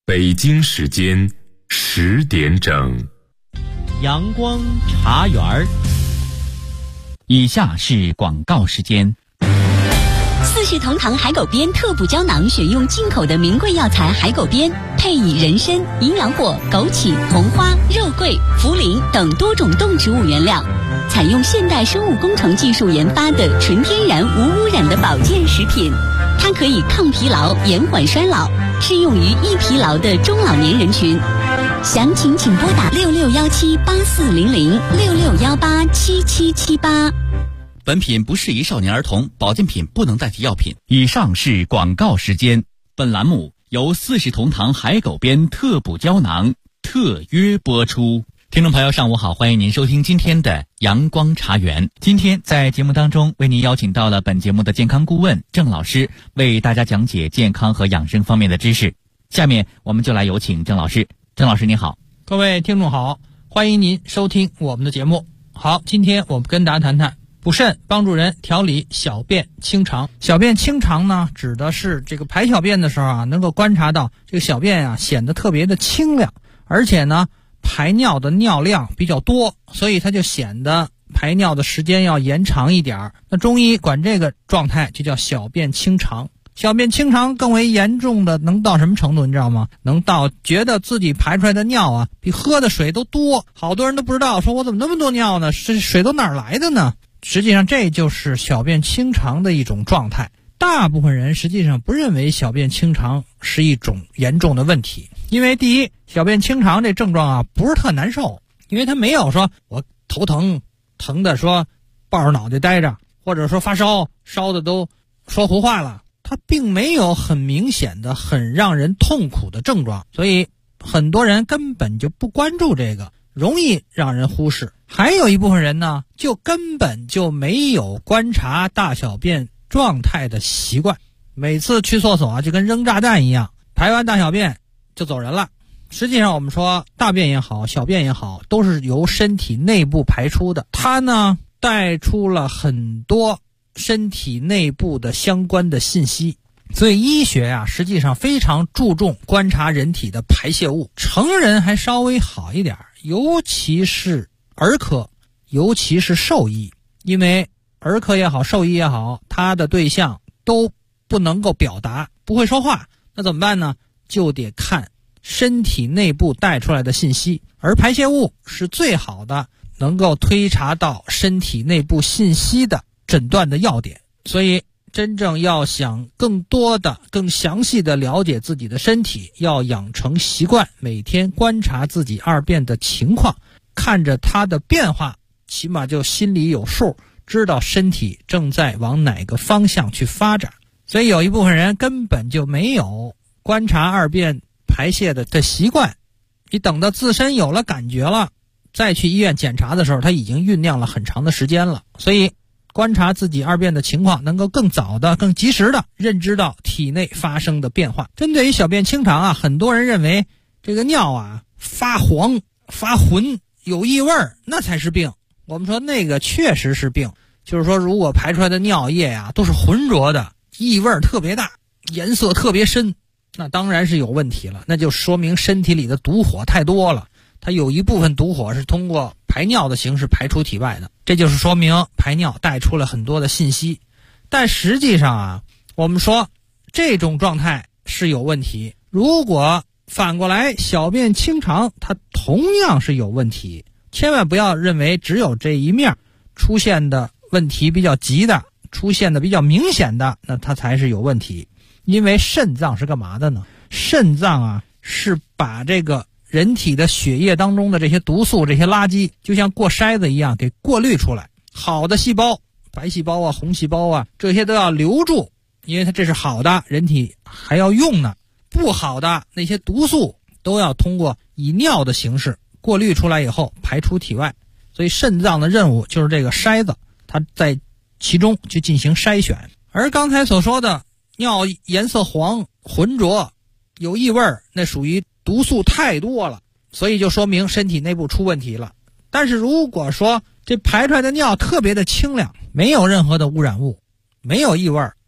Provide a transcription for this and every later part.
北京时间10点整， 阳光茶园儿。以下是广告时间。 四世同堂海狗鞭特补胶囊选用进口的名贵药材海狗鞭，配以人参、营养果、枸杞、红花、肉桂、茯苓等多种动植物原料，采用现代生物工程技术研发的纯天然无污染的保健食品。它可以抗疲劳、延缓衰老，适用于易疲劳的中老年人群。详情请拨打6617840066187778。 本品不适宜少年儿童，保健品不能代替药品。以上是广告时间。本栏目由四世同堂海狗鞭特补胶囊特约播出。听众朋友上午好，欢迎您收听今天的阳光茶园。今天在节目当中为您邀请到了本节目的健康顾问郑老师，为大家讲解健康和养生方面的知识。下面我们就来有请郑老师。郑老师您好。 各位听众好，欢迎您收听我们的节目。好，今天我们跟大家谈谈补肾，帮助人调理小便清肠。小便清肠呢，指的是这个排小便的时候啊，能够观察到这个小便啊显得特别的清亮，而且呢排尿的尿量比较多，所以它就显得排尿的时间要延长一点。那中医管这个状态就叫小便清肠。小便清肠更为严重的能到什么程度你知道吗？能到觉得自己排出来的尿啊比喝的水都多，好多人都不知道，说我怎么那么多尿呢？这水都哪儿来的呢？实际上这就是小便清肠的一种状态。大部分人实际上不认为小便清肠是一种严重的问题，因为第一，小便清肠这症状啊不是特难受，因为它没有说我头疼的说抱着脑袋待着，或者说发烧烧的都说胡话了，它并没有很明显的很让人痛苦的症状，所以很多人根本就不关注这个，容易让人忽视。还有一部分人呢，就根本就没有观察大小便状态的习惯，每次去厕所啊就跟扔炸弹一样，排完大小便就走人了。实际上我们说大便也好，小便也好，都是由身体内部排出的，它呢带出了很多身体内部的相关的信息。所以医学啊实际上非常注重观察人体的排泄物，成人还稍微好一点，尤其是儿科，尤其是兽医，因为儿科也好，兽医也好，他的对象都不能够表达，不会说话，那怎么办呢？就得看身体内部带出来的信息，而排泄物是最好的能够推查到身体内部信息的诊断的要点。所以真正要想更多的更详细的了解自己的身体，要养成习惯，每天观察自己二便的情况，看着它的变化，起码就心里有数，知道身体正在往哪个方向去发展。所以有一部分人根本就没有观察二便排泄的习惯，你等到自身有了感觉了，再去医院检查的时候，它已经酝酿了很长的时间了。所以观察自己二便的情况，能够更早的更及时的认知到体内发生的变化。针对于小便清肠啊，很多人认为这个尿啊发黄发浑有异味那才是病。我们说那个确实是病，就是说如果排出来的尿液啊都是浑浊的，异味特别大，颜色特别深，那当然是有问题了，那就说明身体里的毒火太多了，它有一部分毒火是通过排尿的形式排出体外的，这就是说明排尿带出了很多的信息。但实际上啊，我们说这种状态是有问题，如果反过来小便清肠，它同样是有问题。千万不要认为只有这一面出现的问题比较急的，出现的比较明显的，那它才是有问题。因为肾脏是干嘛的呢？肾脏啊是把这个人体的血液当中的这些毒素，这些垃圾就像过筛子一样给过滤出来，好的细胞，白细胞啊红细胞啊，这些都要留住，因为它这是好的，人体还要用呢。不好的那些毒素都要通过以尿的形式过滤出来以后排出体外。所以肾脏的任务就是这个筛子，它在其中去进行筛选。而刚才所说的尿颜色黄浑浊有异味，那属于毒素太多了，所以就说明身体内部出问题了。但是如果说这排出来的尿特别的清亮，没有任何的污染物，没有异味，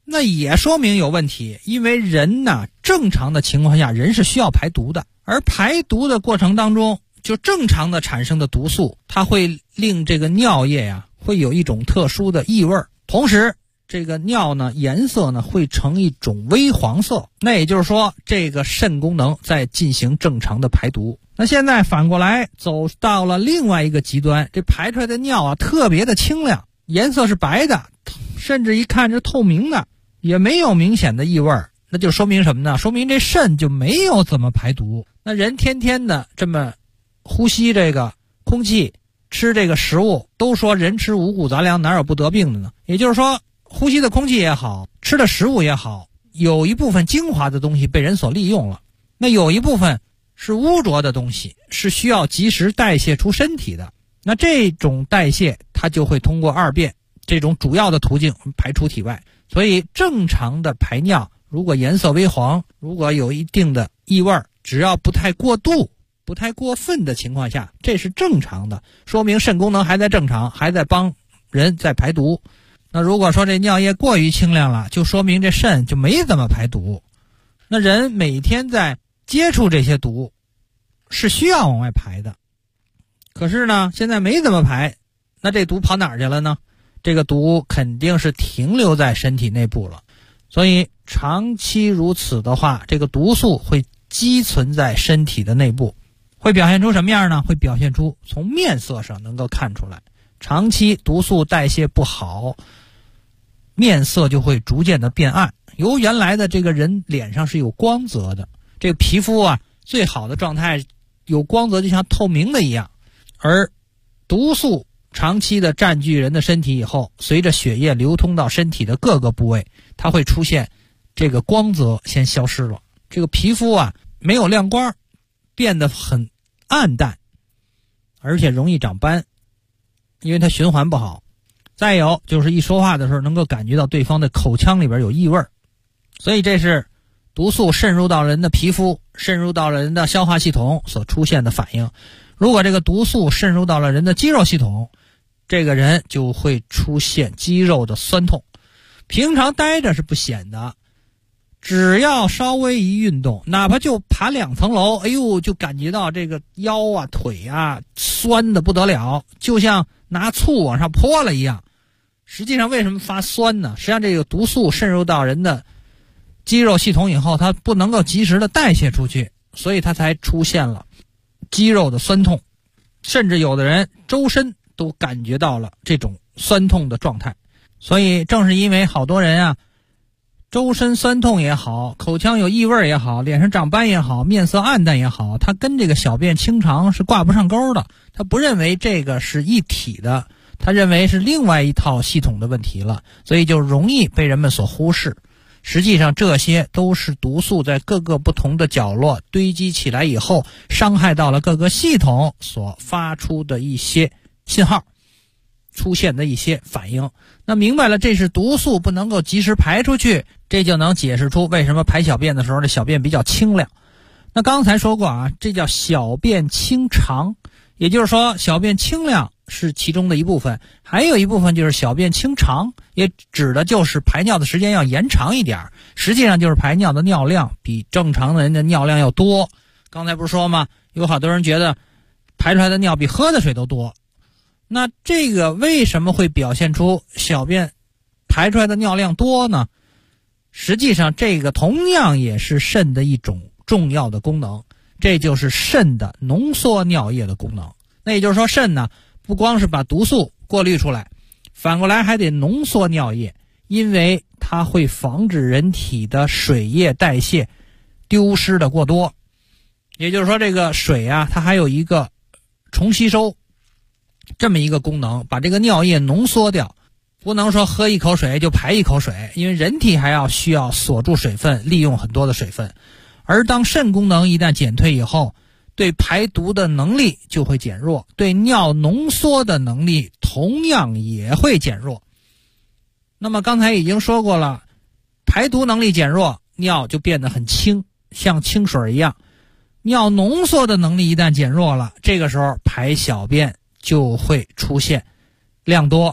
那也说明有问题，因为人呢，正常的情况下人是需要排毒的，而排毒的过程当中，就正常的产生的毒素，它会令这个尿液呀会有一种特殊的异味，同时这个尿呢颜色呢会呈一种微黄色，那也就是说这个肾功能在进行正常的排毒。那现在反过来走到了另外一个极端，这排出来的尿啊特别的清亮，颜色是白的，甚至一看是透明的，也没有明显的异味，那就说明什么呢？说明这肾就没有怎么排毒。那人天天的这么呼吸这个空气，吃这个食物，都说人吃五谷杂粮哪有不得病的呢？也就是说呼吸的空气也好，吃的食物也好，有一部分精华的东西被人所利用了，那有一部分是污浊的东西，是需要及时代谢出身体的。那这种代谢它就会通过二便这种主要的途径排出体外。所以正常的排尿，如果颜色微黄，如果有一定的异味，只要不太过度不太过分的情况下，这是正常的，说明肾功能还在正常，还在帮人在排毒。那如果说这尿液过于清亮了，就说明这肾就没怎么排毒。那人每天在接触这些毒是需要往外排的，可是呢现在没怎么排，那这毒跑哪儿去了呢？这个毒肯定是停留在身体内部了。所以长期如此的话，这个毒素会积存在身体的内部，会表现出什么样呢？会表现出从面色上能够看出来，长期毒素代谢不好，面色就会逐渐的变暗。由原来的这个人脸上是有光泽的，这个皮肤啊最好的状态有光泽，就像透明的一样。而毒素长期的占据人的身体以后，随着血液流通到身体的各个部位，它会出现这个光泽先消失了，这个皮肤啊没有亮光，变得很暗淡，而且容易长斑，因为它循环不好。再有就是一说话的时候能够感觉到对方的口腔里边有异味，所以这是毒素渗入到人的皮肤，渗入到了人的消化系统所出现的反应。如果这个毒素渗入到了人的肌肉系统，这个人就会出现肌肉的酸痛。平常待着是不显的，只要稍微一运动，哪怕就爬2层楼，哎呦，就感觉到这个腰啊腿啊酸的不得了，就像拿醋往上泼了一样。实际上为什么发酸呢？实际上这个毒素渗入到人的肌肉系统以后，它不能够及时的代谢出去，所以它才出现了肌肉的酸痛，甚至有的人周身都感觉到了这种酸痛的状态。所以正是因为好多人啊周身酸痛也好，口腔有异味也好，脸上长斑也好，面色暗淡也好，他跟这个小便清肠是挂不上钩的，他不认为这个是一体的，他认为是另外一套系统的问题了，所以就容易被人们所忽视。实际上这些都是毒素在各个不同的角落堆积起来以后，伤害到了各个系统所发出的一些信号，出现的一些反应。那明白了这是毒素不能够及时排出去，这就能解释出为什么排小便的时候这小便比较清亮。那刚才说过啊，这叫小便清长，也就是说小便清亮是其中的一部分，还有一部分就是小便清长，也指的就是排尿的时间要延长一点，实际上就是排尿的尿量比正常的人的尿量要多。刚才不是说吗，有好多人觉得排出来的尿比喝的水都多，那这个为什么会表现出小便排出来的尿量多呢？实际上这个同样也是肾的一种重要的功能，这就是肾的浓缩尿液的功能。那也就是说肾呢不光是把毒素过滤出来，反过来还得浓缩尿液，因为它会防止人体的水液代谢丢失的过多。也就是说这个水啊它还有一个重吸收这么一个功能，把这个尿液浓缩掉，不能说喝一口水就排一口水，因为人体还要需要锁住水分，利用很多的水分。而当肾功能一旦减退以后，对排毒的能力就会减弱，对尿浓缩的能力同样也会减弱。那么刚才已经说过了，排毒能力减弱，尿就变得很清，像清水一样。尿浓缩的能力一旦减弱了，这个时候排小便就会出现量多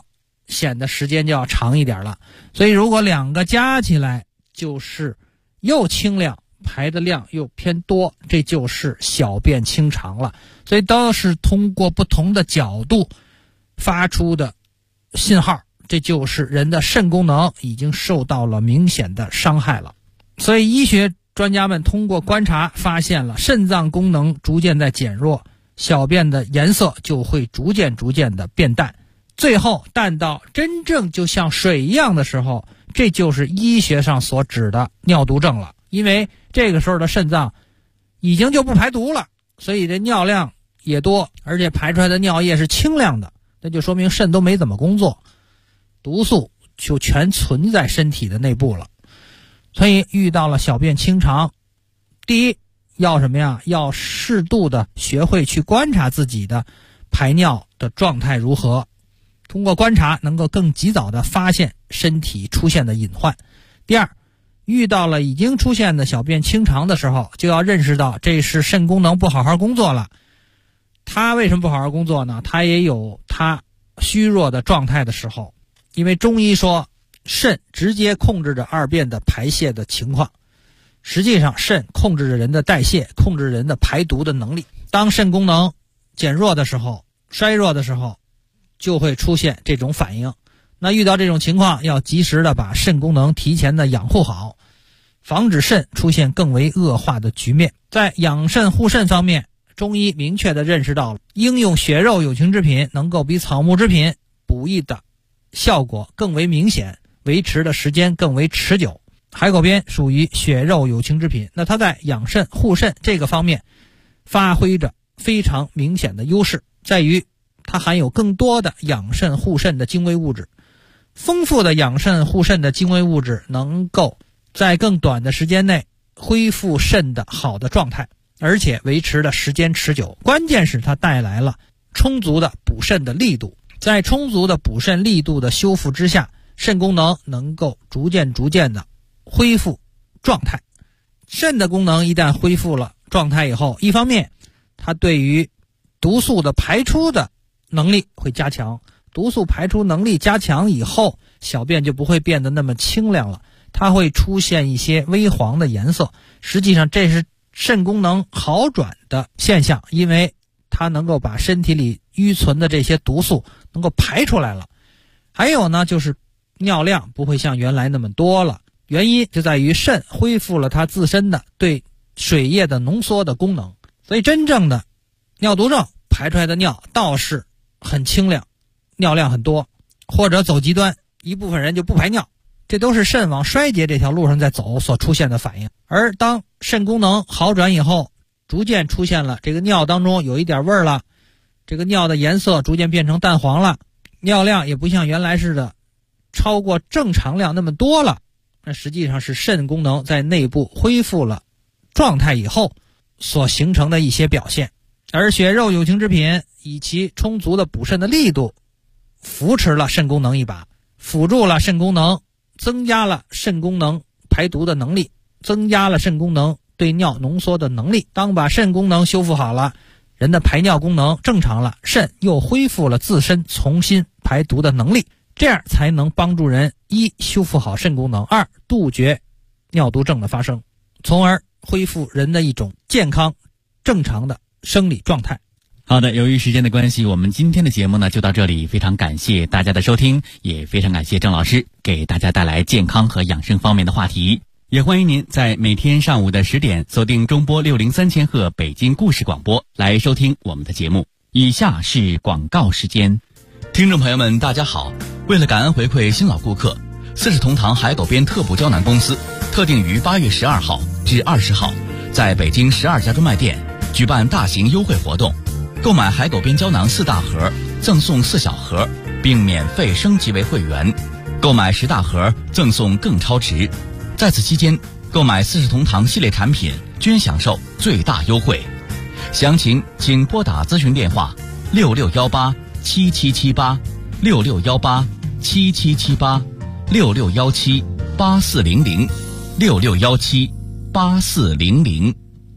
显得时间就要长一点了。所以如果两个加起来就是又清亮，排的量又偏多，这就是小便清长了。所以都是通过不同的角度发出的信号，这就是人的肾功能已经受到了明显的伤害了。所以医学专家们通过观察发现了肾脏功能逐渐在减弱，小便的颜色就会逐渐的变淡，最后淡到真正就像水一样的时候，这就是医学上所指的尿毒症了。因为这个时候的肾脏已经就不排毒了，所以这尿量也多，而且排出来的尿液是清亮的，那就说明肾都没怎么工作，毒素就全存在身体的内部了。所以遇到了小便清长，第一要什么呀？要适度的学会去观察自己的排尿的状态如何，通过观察能够更及早的发现身体出现的隐患。第二，遇到了已经出现的小便清长的时候，就要认识到这是肾功能不好好工作了。它为什么不好好工作呢？它也有它虚弱的状态的时候，因为中医说肾直接控制着二便的排泄的情况，实际上肾控制着人的代谢，控制人的排毒的能力。当肾功能减弱的时候，衰弱的时候，就会出现这种反应。那遇到这种情况，要及时的把肾功能提前的养护好，防止肾出现更为恶化的局面。在养肾护肾方面，中医明确的认识到了应用血肉有情之品能够比草木之品补益的效果更为明显，维持的时间更为持久。海口边属于血肉有情之品，那它在养肾护肾这个方面发挥着非常明显的优势，在于它含有更多的养肾护肾的精微物质。丰富的养肾护肾的精微物质能够在更短的时间内恢复肾的好的状态，而且维持的时间持久。关键是它带来了充足的补肾的力度，在充足的补肾力度的修复之下，肾功能能够逐渐的恢复状态。肾的功能一旦恢复了状态以后，一方面它对于毒素的排出的能力会加强，毒素排出能力加强以后，小便就不会变得那么清亮了，它会出现一些微黄的颜色。实际上这是肾功能好转的现象，因为它能够把身体里淤存的这些毒素能够排出来了。还有呢，就是尿量不会像原来那么多了，原因就在于肾恢复了它自身的对水液的浓缩的功能。所以真正的尿毒症排出来的尿倒是很清亮，尿量很多，或者走极端，一部分人就不排尿，这都是肾往衰竭这条路上在走所出现的反应。而当肾功能好转以后，逐渐出现了这个尿当中有一点味儿了，这个尿的颜色逐渐变成淡黄了，尿量也不像原来似的超过正常量那么多了，那实际上是肾功能在内部恢复了状态以后所形成的一些表现。而血肉有情之品以其充足的补肾的力度扶持了肾功能一把，辅助了肾功能，增加了肾功能排毒的能力，增加了肾功能对尿浓缩的能力。当把肾功能修复好了，人的排尿功能正常了，肾又恢复了自身重新排毒的能力，这样才能帮助人一修复好肾功能，二杜绝尿毒症的发生，从而恢复人的一种健康正常的生理状态。 好的，由于时间的关系，我们今天的节目呢就到这里，非常感谢大家的收听，也非常感谢郑老师给大家带来健康和养生方面的话题。也欢迎您在每天上午的10点锁定中波603千赫北京故事广播来收听我们的节目。以下是广告时间。听众朋友们大家好，为了感恩回馈新老顾客，四世同堂海狗边特补胶囊公司特定于8月12号至20号在北京12家专卖店举办大型优惠活动，购买海狗边胶囊4大盒赠送4小盒，并免费升级为会员，购买10大盒赠送更超值。在此期间，购买四世同堂系列产品均享受最大优惠。详情请拨打咨询电话66187778 66187778 66178400 66178400。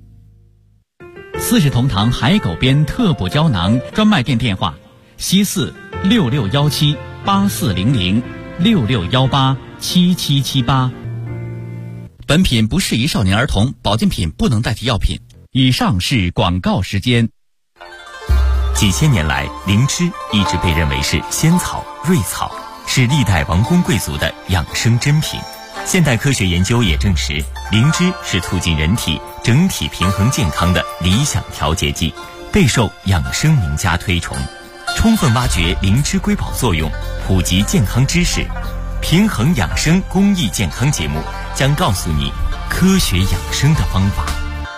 四世同堂海狗边特补胶囊专卖店电话：西46617 840066187778。本品不适宜少年儿童，保健品不能代替药品。以上是广告时间。 几千年来，灵芝一直被认为是仙草、瑞草，是历代王公贵族的养生珍品。现代科学研究也证实，灵芝是促进人体整体平衡健康的理想调节剂，备受养生名家推崇。充分挖掘灵芝瑰宝作用，普及健康知识，平衡养生公益健康节目将告诉你科学养生的方法。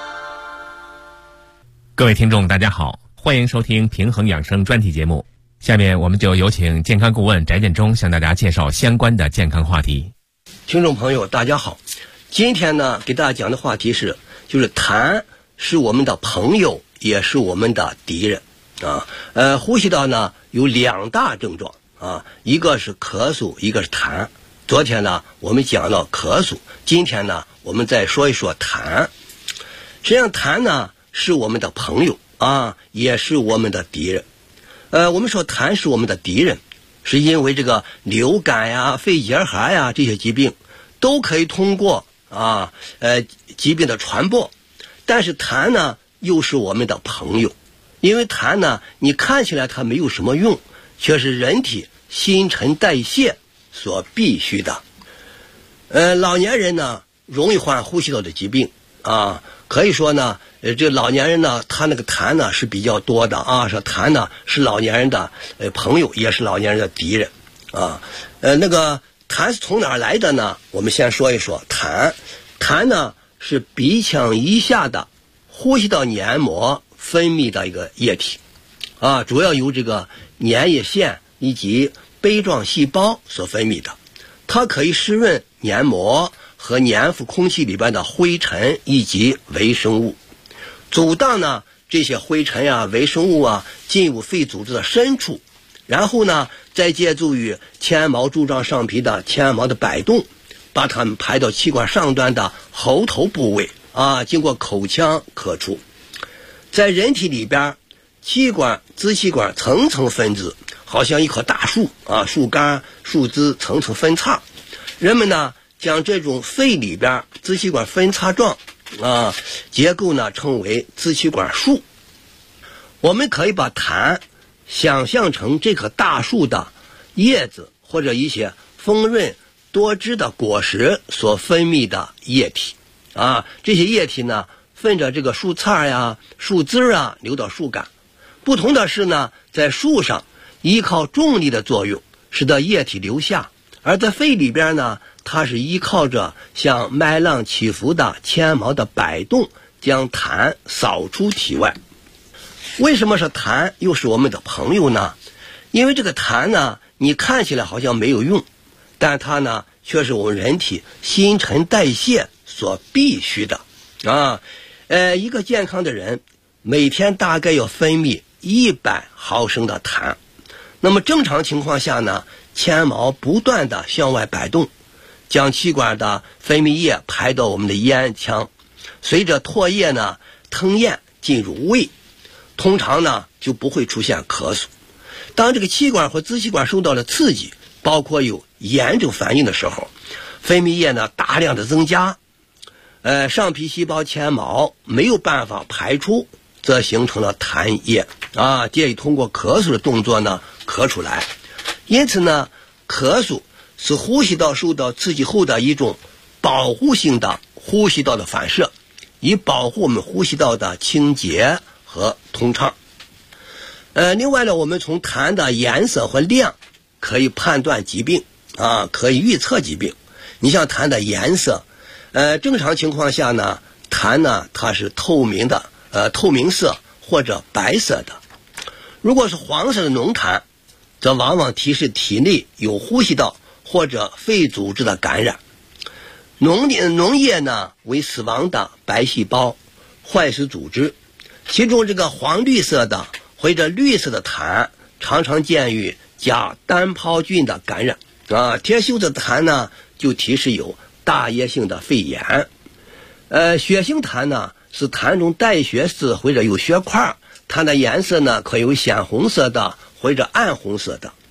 各位听众大家好，欢迎收听平衡养生专题节目。下面我们就有请健康顾问翟建中向大家介绍相关的健康话题。 听众朋友大家好，今天呢给大家讲的话题是，就是痰是我们的朋友也是我们的敌人啊。呼吸道呢有两大症状啊，一个是咳嗽，一个是痰。昨天呢我们讲到咳嗽，今天呢我们再说一说痰。实际上痰呢是我们的朋友啊，也是我们的敌人。我们说痰是我们的敌人，是因为这个流感呀、肺结核呀这些疾病都可以通过疾病的传播，但是痰呢又是我们的朋友，因为痰呢你看起来它没有什么用，却是人体新陈代谢所必须的。老年人呢容易患呼吸道的疾病啊，可以说呢这老年人呢他那个痰呢是比较多的啊，说痰呢是老年人的朋友，也是老年人的敌人啊。那个痰是从哪儿来的呢？我们先说一说痰。痰呢是鼻腔以下的呼吸道黏膜分泌的一个液体啊，主要由这个粘液腺以及杯状细胞所分泌的。它可以湿润黏膜和粘附空气里边的灰尘以及微生物，阻挡呢这些灰尘啊、微生物啊进入肺组织的深处，然后呢再借助于纤毛柱状上皮的纤毛的摆动，把它们排到气管上端的喉头部位啊，经过口腔咳出。在人体里边，气管、支气管层层分支，好像一棵大树啊，树干、树枝层层分叉。人们呢将这种肺里边支气管分叉状结构呢称为支气管束。我们可以把痰想象成这棵大树的叶子或者一些丰润多汁的果实所分泌的液体啊，这些液体呢分着这个树杈呀、树枝啊流到树干。不同的是呢，在树上依靠重力的作用使得液体流下，而在肺里边呢，它是依靠着像脉浪起伏的纤毛的摆动，将痰扫出体外。为什么说痰又是我们的朋友呢？因为这个痰呢，你看起来好像没有用，但它呢，却是我们人体新陈代谢所必须的啊。一个健康的人每天大概要分泌100毫升的痰。那么正常情况下呢，纤毛不断的向外摆动，将气管的分泌液排到我们的咽腔，随着唾液呢吞咽进入胃，通常呢就不会出现咳嗽。当这个气管或支气管受到了刺激，包括有炎症反应的时候，分泌液呢大量的增加，上皮细胞纤毛没有办法排出，则形成了痰液啊，借以通过咳嗽的动作呢咳出来。因此呢，咳嗽是呼吸道受到刺激后的一种保护性的呼吸道的反射，以保护我们呼吸道的清洁和通畅。另外呢，我们从痰的颜色和量可以判断疾病啊，可以预测疾病。你像痰的颜色，正常情况下呢，痰呢它是透明的，透明色或者白色的。如果是黄色的浓痰，则往往提示体内有呼吸道或者肺组织的感染。脓液呢为死亡的白细胞、坏死组织，其中这个黄绿色的或者绿色的痰常常见于甲单胞菌的感染啊。铁锈的痰呢就提示有大叶性的肺炎。血性痰呢是痰中带血丝或者有血块，它的颜色呢可有显红色的或者暗红色的。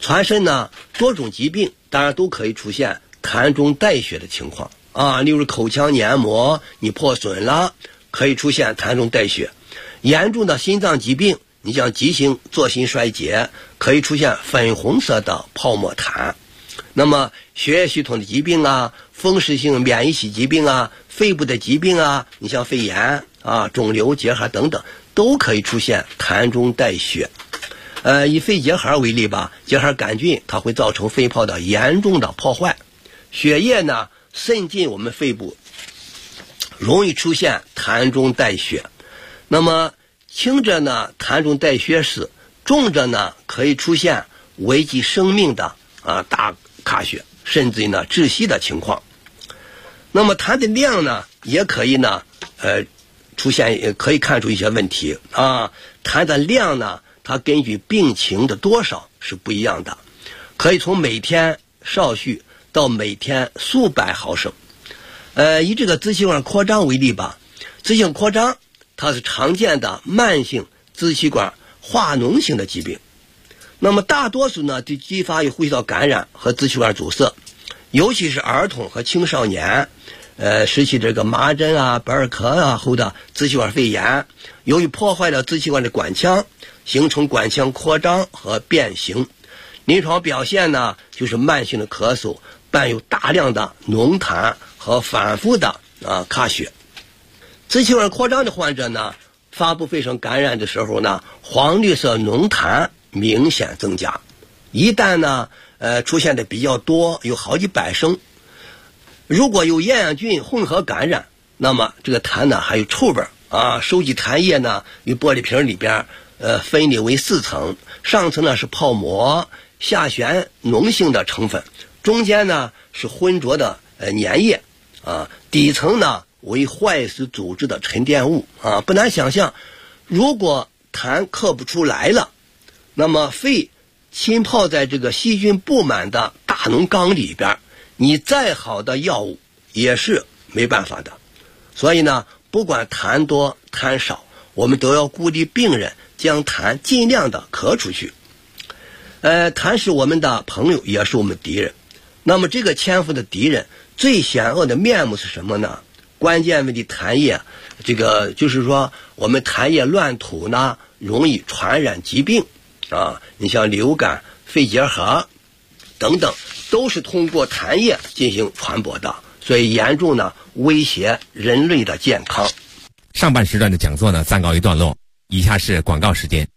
全身呢多种疾病当然都可以出现痰中带血的情况啊，例如口腔黏膜你破损了，可以出现痰中带血；严重的心脏疾病，你像急性左心衰竭，可以出现粉红色的泡沫痰。那么血液系统的疾病啊，风湿性免疫系疾病啊，肺部的疾病啊，你像肺炎啊、肿瘤、结核等等，都可以出现痰中带血。以肺结核为例吧，结核杆菌它会造成肺泡的严重的破坏，血液呢渗进我们肺部，容易出现痰中带血。那么轻者呢痰中带血死，重者呢可以出现危及生命的大卡血，甚至于呢窒息的情况。那么痰的量呢也可以呢出现，也可以看出一些问题啊。痰的量呢它根据病情的多少是不一样的，可以从每天少许到每天数百毫升。以这个支气管扩张为例吧，支气管扩张它是常见的慢性支气管化脓性的疾病。那么大多数呢就激发于呼吸道感染和支气管阻塞，尤其是儿童和青少年失去这个麻疹啊、百日咳啊后的支气管肺炎，由于破坏了支气管的管腔，形成管腔扩张和变形。临床表现呢就是慢性的咳嗽，伴有大量的浓痰和反复的卡血。支气管扩张的患者呢，发布肺上感染的时候呢，黄绿色浓痰明显增加，一旦呢出现的比较多，有好几百升，如果有厌氧菌混合感染，那么这个痰呢还有臭味啊。收集痰液呢与玻璃瓶里边分裂为4层，上层呢是泡沫，下旋脓性的成分，中间呢是浑浊的粘液啊，底层呢为坏死组织的沉淀物啊。不难想象，如果痰克不出来了，那么肺浸泡在这个细菌布满的大脓缸里边，你再好的药物也是没办法的。所以呢，不管痰多痰少，我们都要鼓励病人将痰尽量的咳出去。痰是我们的朋友，也是我们敌人。那么这个潜伏的敌人最险恶的面目是什么呢？关键问题，痰液这个就是说我们痰液乱吐呢，容易传染疾病啊。你像流感、肺结核等等，都是通过痰液进行传播的，所以严重呢威胁人类的健康。 上半时段的讲座呢暂告一段落，以下是广告时间。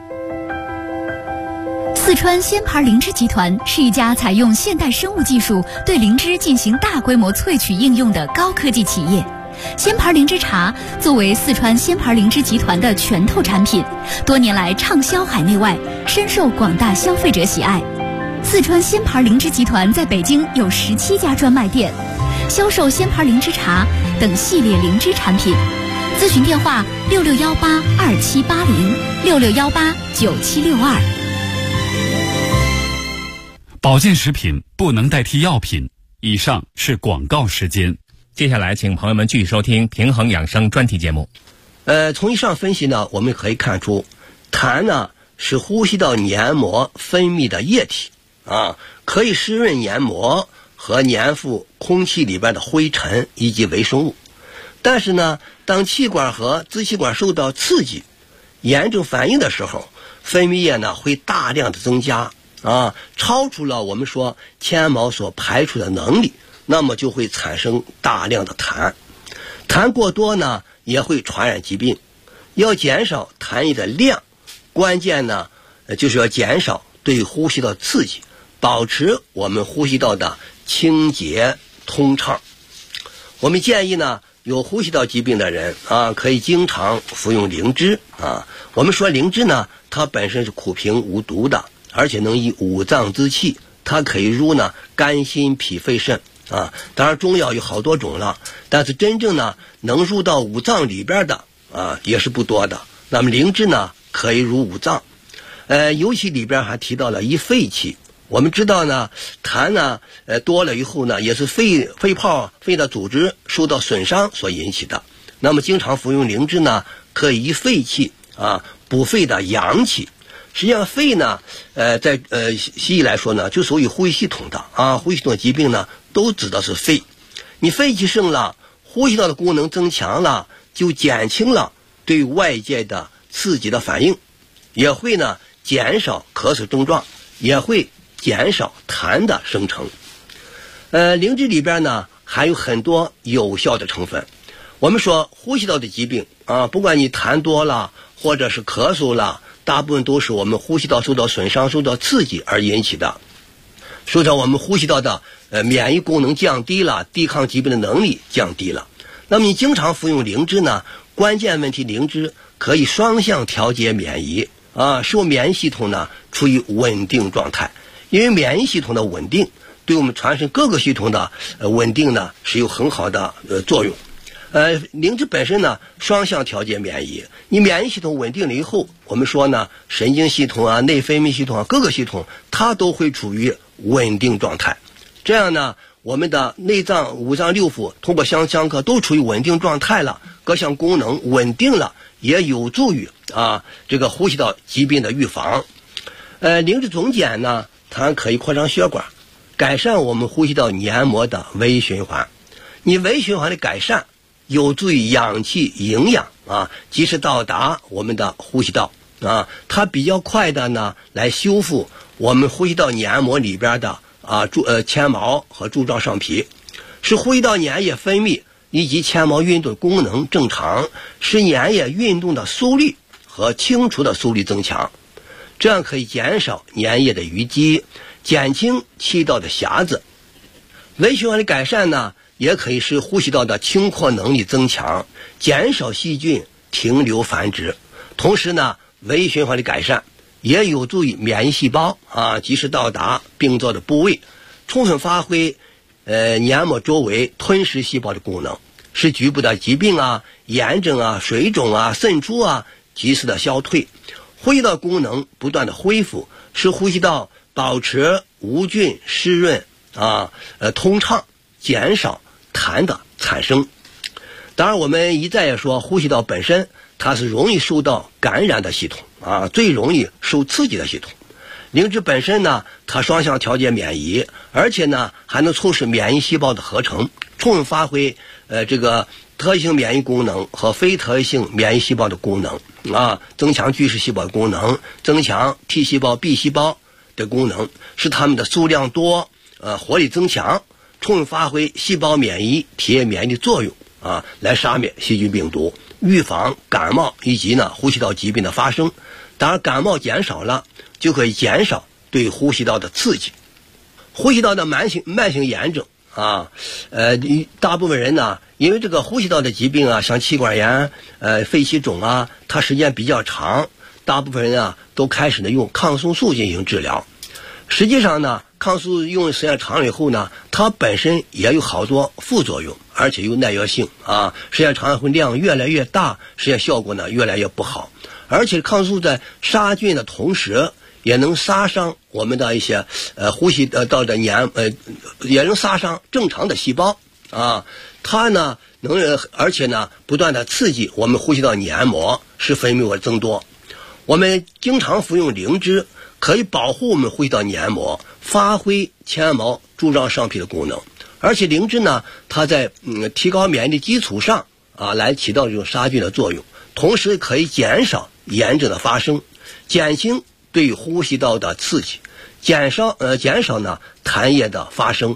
四川仙牌灵芝集团是一家采用现代生物技术对灵芝进行大规模萃取应用的高科技企业。仙牌灵芝茶作为四川仙牌灵芝集团的拳头产品，多年来畅销海内外，深受广大消费者喜爱。四川仙牌灵芝集团在北京有17家专卖店，销售仙牌灵芝茶等系列灵芝产品。咨询电话6618278066189762。 保健食品不能代替药品。以上是广告时间。 接下来请朋友们继续收听平衡养生专题节目。 从以上分析呢，我们可以看出，痰呢是呼吸道黏膜分泌的液体啊，可以湿润黏膜和粘附空气里边的灰尘以及微生物。但是呢，当气管和支气管受到刺激、炎症反应的时候，分泌液呢会大量的增加啊，超出了我们说纤毛所排出的能力，那么就会产生大量的痰。痰过多呢也会传染疾病，要减少痰液的量，关键呢就是要减少对呼吸道刺激，保持我们呼吸道的清洁通畅。我们建议呢，有呼吸道疾病的人啊，可以经常服用灵芝啊。我们说灵芝呢，它本身是苦平无毒的，而且能以五脏之气，它可以入呢肝心脾肺肾啊。当然中药有好多种了，但是真正呢能入到五脏里边的啊也是不多的。那么灵芝呢可以入五脏，尤其里边还提到了益肺气。我们知道呢，痰呢多了以后呢，也是肺泡、肺的组织受到损伤所引起的。那么经常服用灵芝呢，可以益肺气啊，补肺的阳气。 实际上肺呢，在西医来说呢，就属于呼吸系统的啊，呼吸系统疾病呢都知道是肺。你肺气盛了，呼吸道的功能增强了，就减轻了对外界的刺激的反应，也会呢减少咳嗽症状，也会减少痰的生成。灵芝里边呢含有很多有效的成分。我们说呼吸道的疾病啊，不管你痰多了或者是咳嗽了，大部分都是我们呼吸道受到损伤、受到刺激而引起的。受到我们呼吸道的免疫功能降低了，抵抗疾病的能力降低了。那么你经常服用灵芝呢，关键问题灵芝可以双向调节免疫啊，使我们免疫系统呢处于稳定状态。因为免疫系统的稳定对我们全身各个系统的稳定呢是有很好的作用。灵芝本身呢双向调节免疫，你免疫系统稳定了以后，我们说呢神经系统啊、内分泌系统啊各个系统它都会处于稳定状态。这样呢我们的内脏、五脏六腑通过相克都处于稳定状态了，各项功能稳定了，也有助于这个呼吸道疾病的预防。灵芝总碱呢它可以扩张血管，改善我们呼吸道黏膜的微循环。你微循环的改善有助于氧气营养及时到达我们的呼吸道它比较快的呢来修复我们呼吸道黏膜里边的纤毛和柱状上皮，使呼吸道粘液分泌以及纤毛运动功能正常，使粘液运动的速率和清除的速率增强，这样可以减少粘液的淤积，减轻气道的狭子。微循环的改善呢也可以使呼吸道的清扩能力增强，减少细菌停留繁殖。同时呢微循环的改善也有助于免疫细胞及时到达病灶的部位，充分发挥黏膜周围吞噬细胞的功能，使局部的疾病炎症水肿渗出及时的消退，呼吸道功能不断的恢复，使呼吸道保持无菌湿润通畅，减少痰的产生。当然我们一再也说呼吸道本身它是容易受到感染的系统最容易受刺激的系统。灵芝本身呢它双向调节免疫，而且呢还能促使免疫细胞的合成，充分发挥这个特异性免疫功能和非特异性免疫细胞的功能增强巨噬细胞的功能，增强 T 细胞 B 细胞的功能，使它们的数量多活力增强，充分发挥细胞免疫体液免疫的作用来杀灭细菌病毒，预防感冒以及呢呼吸道疾病的发生。当然感冒减少了就可以减少对呼吸道的刺激。呼吸道的慢性炎症大部分人呢因为这个呼吸道的疾病像气管炎肺气肿它时间比较长，大部分人都开始呢用抗生素进行治疗。实际上呢抗生素用时间长了以后呢，它本身也有好多副作用，而且有耐药性时间长了会量越来越大，实际效果呢越来越不好。而且抗生素在杀菌的同时也能杀伤我们的一些呼吸道的也能杀伤正常的细胞它呢而且呢不断的刺激我们呼吸道黏膜，使分泌物增多。我们经常服用灵芝可以保护我们呼吸道黏膜，发挥纤毛柱状上皮的功能。而且灵芝呢它在提高免疫力基础上来起到这种杀菌的作用，同时可以减少炎症的发生，减轻对呼吸道的刺激，减少呢痰液的发生。